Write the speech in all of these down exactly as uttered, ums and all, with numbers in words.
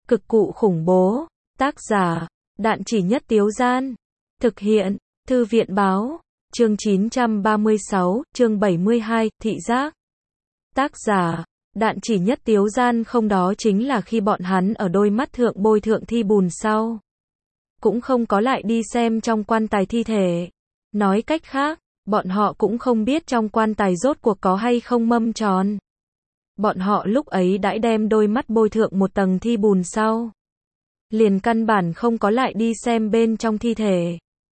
Cực cụ khủng bố. Tác giả, Đạn Chỉ Nhất Tiếu Gian. Thực hiện, Thư viện báo. Chương chín trăm ba mươi sáu, chương bảy mươi hai, thị giác. Tác giả, Đạn Chỉ Nhất Tiếu Gian. Không, đó chính là khi bọn hắn ở đôi mắt thượng bôi thượng thi bùn sau. Cũng không có lại đi xem trong quan tài thi thể. Nói cách khác, bọn họ cũng không biết trong quan tài rốt cuộc có hay không mâm tròn. Bọn họ lúc ấy đã đem đôi mắt bôi thượng một tầng thi bùn sau. Liền căn bản không có lại đi xem bên trong thi thể.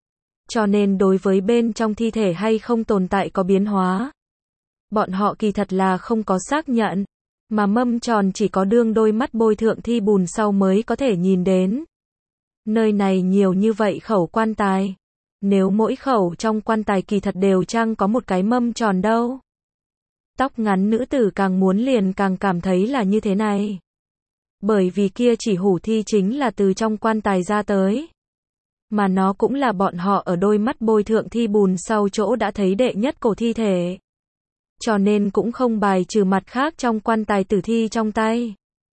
Cho nên đối với bên trong thi thể hay không tồn tại có biến hóa, bọn họ kỳ thật là không có xác nhận. Mà mâm tròn chỉ có đương đôi mắt bôi thượng thi bùn sau mới có thể nhìn đến. Nơi này nhiều như vậy khẩu quan tài. Nếu mỗi khẩu trong quan tài kỳ thật đều chăng có một cái mâm tròn đâu. Tóc ngắn nữ tử càng muốn liền càng cảm thấy là như thế này. Bởi vì kia chỉ hủ thi chính là từ trong quan tài ra tới. Mà nó cũng là bọn họ ở đôi mắt bôi thượng thi bùn sau chỗ đã thấy đệ nhất cổ thi thể. Cho nên cũng không bài trừ mặt khác trong quan tài tử thi trong tay.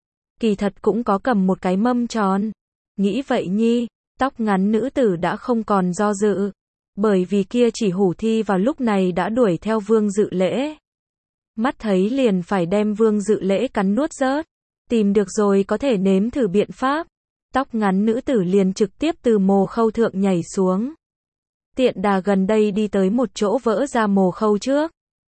Kỳ thật cũng có cầm một cái mâm tròn. Nghĩ vậy nhi, tóc ngắn nữ tử đã không còn do dự. Bởi vì kia chỉ hủ thi vào lúc này đã đuổi theo Vương Dự Lễ. Mắt thấy liền phải đem Vương Dự Lễ cắn nuốt rớt. Tìm được rồi có thể nếm thử biện pháp. Tóc ngắn nữ tử liền trực tiếp từ mồ khâu thượng nhảy xuống. Tiện đà gần đây đi tới một chỗ vỡ ra mồ khâu trước.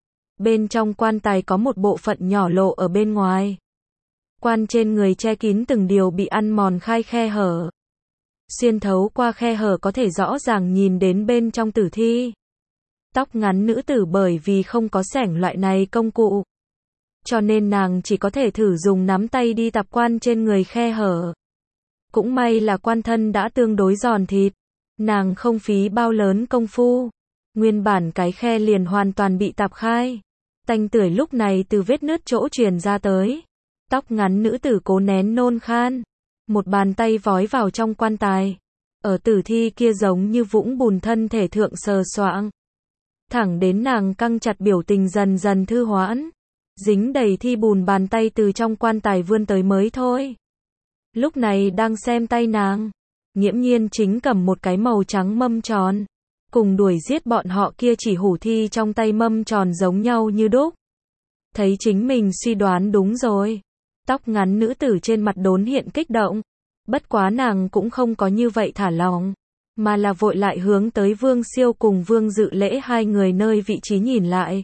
Bên trong quan tài có một bộ phận nhỏ lộ ở bên ngoài. Quan trên người che kín từng điều bị ăn mòn khai khe hở. Xuyên thấu qua khe hở có thể rõ ràng nhìn đến bên trong tử thi. Tóc ngắn nữ tử bởi vì không có xẻng loại này công cụ. Cho nên nàng chỉ có thể thử dùng nắm tay đi tạp quan trên người khe hở. Cũng may là quan thân đã tương đối giòn thịt. Nàng không phí bao lớn công phu. Nguyên bản cái khe liền hoàn toàn bị tạp khai. Tanh tưởi lúc này từ vết nứt chỗ truyền ra tới. Tóc ngắn nữ tử cố nén nôn khan. Một bàn tay vói vào trong quan tài. Ở tử thi kia giống như vũng bùn thân thể thượng sờ soạng. Thẳng đến nàng căng chặt biểu tình dần dần thư hoãn. Dính đầy thi bùn bàn tay từ trong quan tài vươn tới mới thôi. Lúc này đang xem tay nàng. Nghiễm nhiên chính cầm một cái màu trắng mâm tròn. Cùng đuổi giết bọn họ kia chỉ hủ thi trong tay mâm tròn giống nhau như đúc. Thấy chính mình suy đoán đúng rồi. Tóc ngắn nữ tử trên mặt đốn hiện kích động. Bất quá nàng cũng không có như vậy thả lòng. Mà là vội lại hướng tới Vương Siêu cùng Vương Dự Lễ hai người nơi vị trí nhìn lại.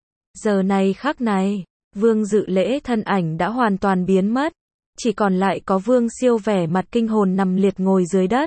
Giờ này khắc này, Vương Dự Lễ thân ảnh đã hoàn toàn biến mất. Chỉ còn lại có Vương Siêu vẻ mặt kinh hồn nằm liệt ngồi dưới đất.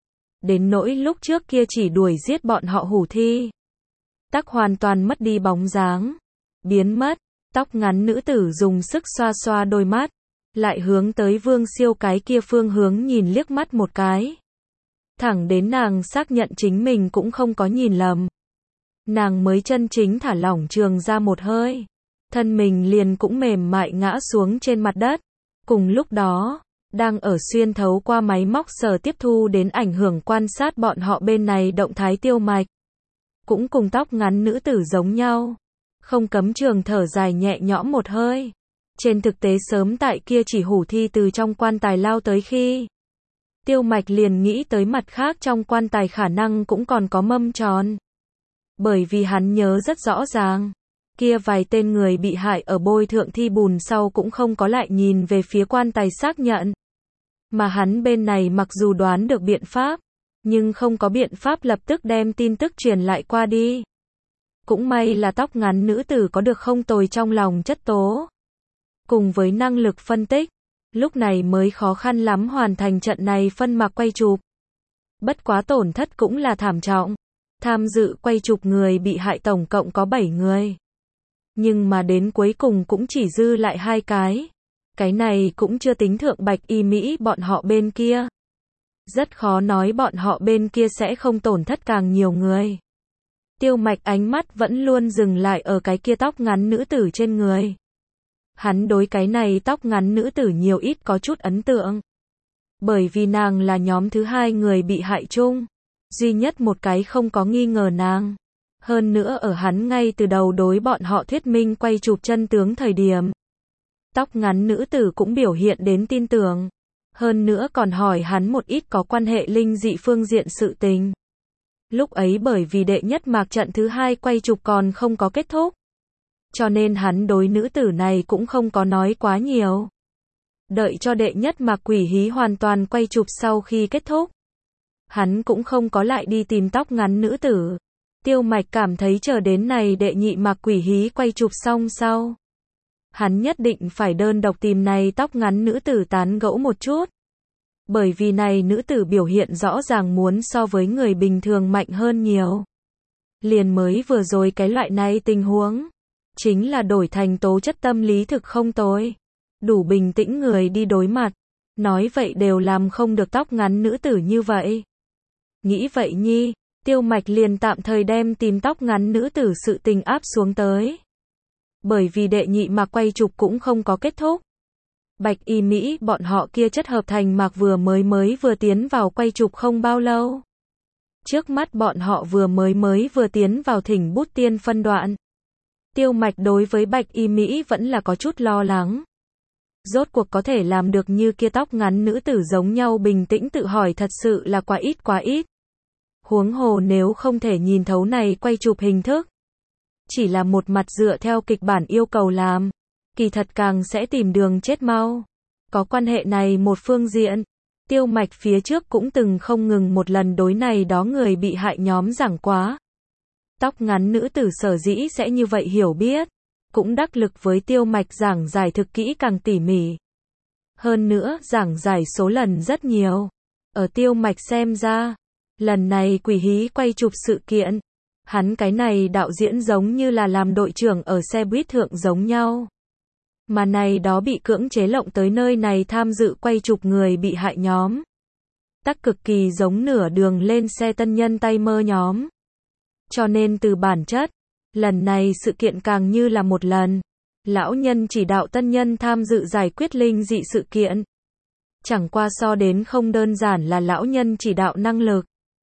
Đến nỗi lúc trước kia chỉ đuổi giết bọn họ hủ thi. Tắc hoàn toàn mất đi bóng dáng. Biến mất, tóc ngắn nữ tử dùng sức xoa xoa đôi mắt. Lại hướng tới Vương Siêu cái kia phương hướng nhìn liếc mắt một cái. Thẳng đến nàng xác nhận chính mình cũng không có nhìn lầm. Nàng mới chân chính thả lỏng trường ra một hơi. Thân mình liền cũng mềm mại ngã xuống trên mặt đất. Cùng lúc đó, đang ở xuyên thấu qua máy móc sở tiếp thu đến ảnh hưởng quan sát bọn họ bên này động thái Tiêu Mạch. Cũng cùng tóc ngắn nữ tử giống nhau. Không cấm trường thở dài nhẹ nhõm một hơi. Trên thực tế sớm tại kia chỉ hủ thi từ trong quan tài lao tới khi. Tiêu Mạch liền nghĩ tới mặt khác trong quan tài khả năng cũng còn có mâm tròn. Bởi vì hắn nhớ rất rõ ràng. Kia vài tên người bị hại ở bôi thượng thi bùn sau cũng không có lại nhìn về phía quan tài xác nhận. Mà hắn bên này mặc dù đoán được biện pháp, nhưng không có biện pháp lập tức đem tin tức truyền lại qua đi. Cũng may là tóc ngắn nữ tử có được không tồi trong lòng chất tố. Cùng với năng lực phân tích, lúc này mới khó khăn lắm hoàn thành trận này phân mạc quay chụp. Bất quá tổn thất cũng là thảm trọng. Tham dự quay chụp người bị hại tổng cộng có bảy người. Nhưng mà đến cuối cùng cũng chỉ dư lại hai cái. Cái này cũng chưa tính thượng Bạch Y Mỹ bọn họ bên kia. Rất khó nói bọn họ bên kia sẽ không tổn thất càng nhiều người. Tiêu Mạch ánh mắt vẫn luôn dừng lại ở cái kia tóc ngắn nữ tử trên người. Hắn đối cái này tóc ngắn nữ tử nhiều ít có chút ấn tượng. Bởi vì nàng là nhóm thứ hai người bị hại chung. Duy nhất một cái không có nghi ngờ nàng. Hơn nữa ở hắn ngay từ đầu đối bọn họ thuyết minh quay chụp chân tướng thời điểm. Tóc ngắn nữ tử cũng biểu hiện đến tin tưởng. Hơn nữa còn hỏi hắn một ít có quan hệ linh dị phương diện sự tình. Lúc ấy bởi vì đệ nhất mạc trận thứ hai quay chụp còn không có kết thúc, cho nên hắn đối nữ tử này cũng không có nói quá nhiều. Đợi cho đệ nhất mạc quỷ hí hoàn toàn quay chụp sau khi kết thúc, hắn cũng không có lại đi tìm tóc ngắn nữ tử. Tiêu Mạch cảm thấy chờ đến này đệ nhị mạc quỷ hí quay chụp xong sau, hắn nhất định phải đơn độc tìm này tóc ngắn nữ tử tán gẫu một chút. Bởi vì này nữ tử biểu hiện rõ ràng muốn so với người bình thường mạnh hơn nhiều. Liền mới vừa rồi cái loại này tình huống, chính là đổi thành tố chất tâm lý thực không tồi. Đủ bình tĩnh người đi đối mặt. Nói vậy đều làm không được tóc ngắn nữ tử như vậy. Nghĩ vậy nhi, Tiêu Mạch liền tạm thời đem tìm tóc ngắn nữ tử sự tình áp xuống tới. Bởi vì đệ nhị mạc quay chụp cũng không có kết thúc. Bạch Y Mỹ bọn họ kia chất hợp thành mạc vừa mới mới vừa tiến vào quay chụp không bao lâu. Trước mắt bọn họ vừa mới mới vừa tiến vào thỉnh bút tiên phân đoạn. Tiêu Mạch đối với Bạch Y Mỹ vẫn là có chút lo lắng. Rốt cuộc có thể làm được như kia tóc ngắn nữ tử giống nhau bình tĩnh tự hỏi thật sự là quá ít quá ít. Huống hồ nếu không thể nhìn thấu này quay chụp hình thức, chỉ là một mặt dựa theo kịch bản yêu cầu làm, kỳ thật càng sẽ tìm đường chết mau. Có quan hệ này một phương diện, Tiêu Mạch phía trước cũng từng không ngừng một lần đối này đó người bị hại nhóm giảng quá. Tóc ngắn nữ tử sở dĩ sẽ như vậy hiểu biết, cũng đắc lực với Tiêu Mạch giảng giải thực kỹ càng tỉ mỉ. Hơn nữa giảng giải số lần rất nhiều. Ở Tiêu Mạch xem ra, lần này quỷ hí quay chụp sự kiện, hắn cái này đạo diễn giống như là làm đội trưởng ở xe buýt thượng giống nhau. Mà này đó bị cưỡng chế lộng tới nơi này tham dự quay chụp người bị hại nhóm. Tắc cực kỳ giống nửa đường lên xe tân nhân tay mơ nhóm. Cho nên từ bản chất, lần này sự kiện càng như là một lần. Lão nhân chỉ đạo tân nhân tham dự giải quyết linh dị sự kiện. Chẳng qua so đến không đơn giản là lão nhân chỉ đạo năng lực.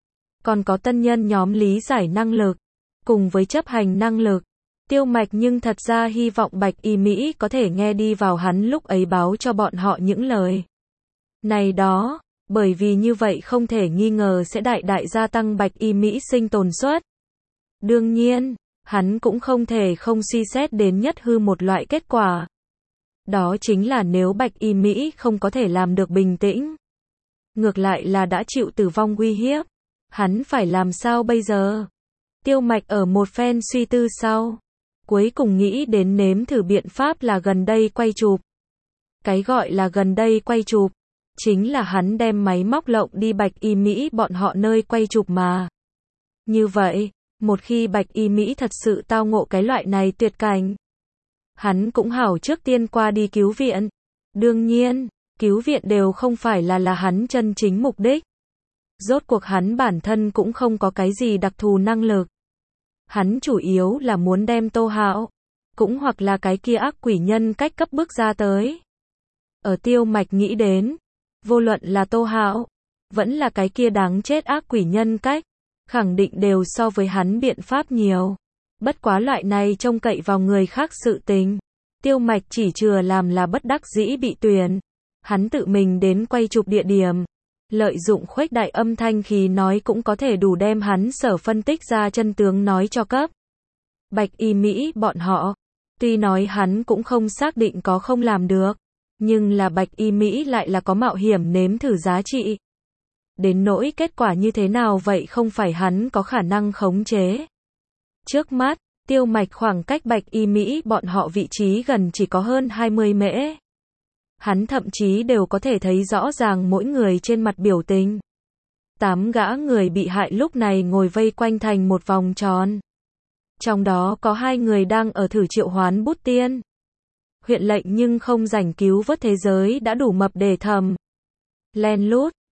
Còn có tân nhân nhóm lý giải năng lực, cùng với chấp hành năng lực. Tiêu Mạch nhưng thật ra hy vọng Bạch Y Mỹ có thể nghe đi vào hắn lúc ấy báo cho bọn họ những lời này đó, bởi vì như vậy không thể nghi ngờ sẽ đại đại gia tăng Bạch Y Mỹ sinh tồn suất. Đương nhiên, hắn cũng không thể không suy xét đến nhất hư một loại kết quả. Đó chính là nếu Bạch Y Mỹ không có thể làm được bình tĩnh, ngược lại là đã chịu tử vong uy hiếp, hắn phải làm sao bây giờ? Tiêu Mạch ở một phen suy tư sau, cuối cùng nghĩ đến nếm thử biện pháp là gần đây quay chụp. Cái gọi là gần đây quay chụp, chính là hắn đem máy móc lộng đi Bạch Y Mỹ bọn họ nơi quay chụp mà. Như vậy, một khi Bạch Y Mỹ thật sự tao ngộ cái loại này tuyệt cảnh, hắn cũng hảo trước tiên qua đi cứu viện. Đương nhiên, cứu viện đều không phải là là hắn chân chính mục đích. Rốt cuộc hắn bản thân cũng không có cái gì đặc thù năng lực. Hắn chủ yếu là muốn đem Tô Hạo, cũng hoặc là cái kia ác quỷ nhân cách cấp bước ra tới. Ở Tiêu Mạch nghĩ đến, vô luận là Tô Hạo, vẫn là cái kia đáng chết ác quỷ nhân cách, khẳng định đều so với hắn biện pháp nhiều. Bất quá loại này trông cậy vào người khác sự tình, Tiêu Mạch chỉ chừa làm là bất đắc dĩ bị tuyển. Hắn tự mình đến quay chụp địa điểm, lợi dụng khuếch đại âm thanh khi nói cũng có thể đủ đem hắn sở phân tích ra chân tướng nói cho cấp Bạch Y Mỹ bọn họ. Tuy nói hắn cũng không xác định có không làm được, nhưng là Bạch Y Mỹ lại là có mạo hiểm nếm thử giá trị. Đến nỗi kết quả như thế nào vậy không phải hắn có khả năng khống chế. Trước mắt, Tiêu Mạch khoảng cách Bạch Y Mỹ bọn họ vị trí gần chỉ có hơn hai mươi mễ. Hắn thậm chí đều có thể thấy rõ ràng mỗi người trên mặt biểu tình. Tám gã người bị hại lúc này ngồi vây quanh thành một vòng tròn. Trong đó có hai người đang ở thử triệu hoán bút tiên. Huyện lệnh nhưng không rảnh cứu vớt thế giới đã đủ mập để thầm. Len lút,